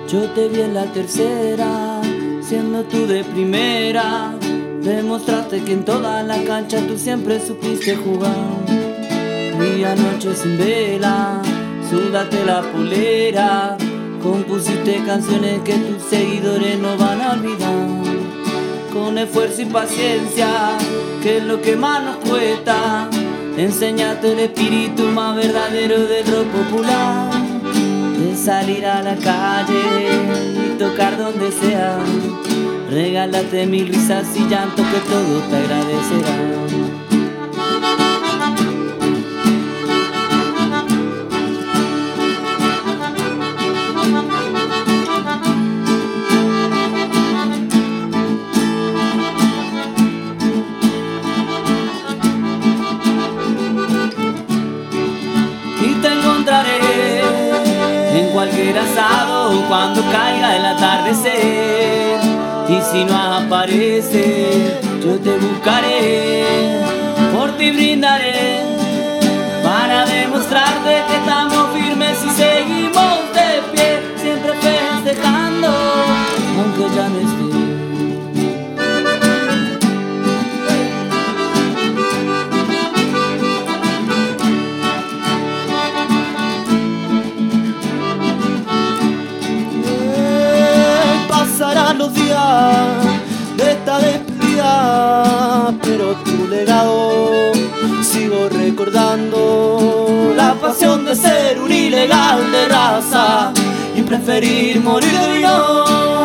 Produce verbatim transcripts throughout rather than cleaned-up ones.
Yo te vi en la tercera, siendo tú de primera. Demostraste que en toda la cancha tú siempre supiste jugar. Día, noche sin vela, súdate la polera. Compusiste canciones que tus seguidores no van a olvidar. Con esfuerzo y paciencia, que es lo que más nos cuesta, enséñate el espíritu más verdadero del rock popular. De salir a la calle y tocar donde sea, regálate mil risas y llanto que todo te agradecerá. En cualquier asado cuando caiga el atardecer, y si no aparece yo te buscaré, por ti brindaré para demostrarte que estamos firmes y seguimos de pie, siempre festejando aunque ya no esté. Pasarán los días de esta despedida, pero tu legado sigo recordando. La pasión de ser un ilegal de raza y preferir morir de vino.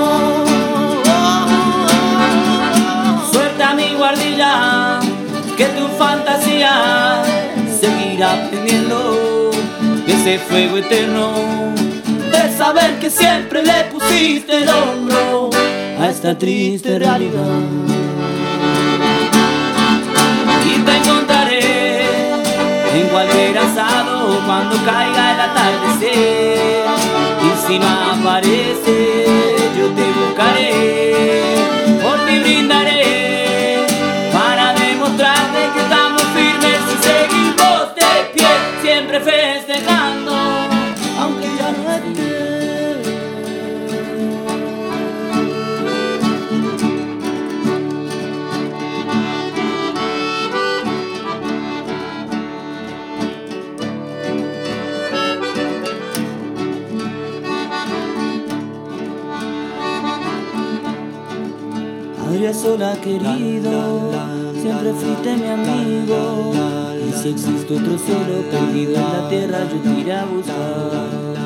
Suelta mi guardilla, que tu fantasía seguirá prendiendo ese fuego eterno de saber que siempre le pusiste el hombro a esta triste realidad. Y te encontraré en cualquier asado cuando caiga el atardecer, y si no aparece yo te buscaré, por ti brindaré para demostrarte que estamos firmes y seguimos de pie, siempre festejando aunque ya no esté. Adria Sola, querido, siempre fuiste mi amigo, y si existe otro cielo perdido en la tierra yo te iré a buscar.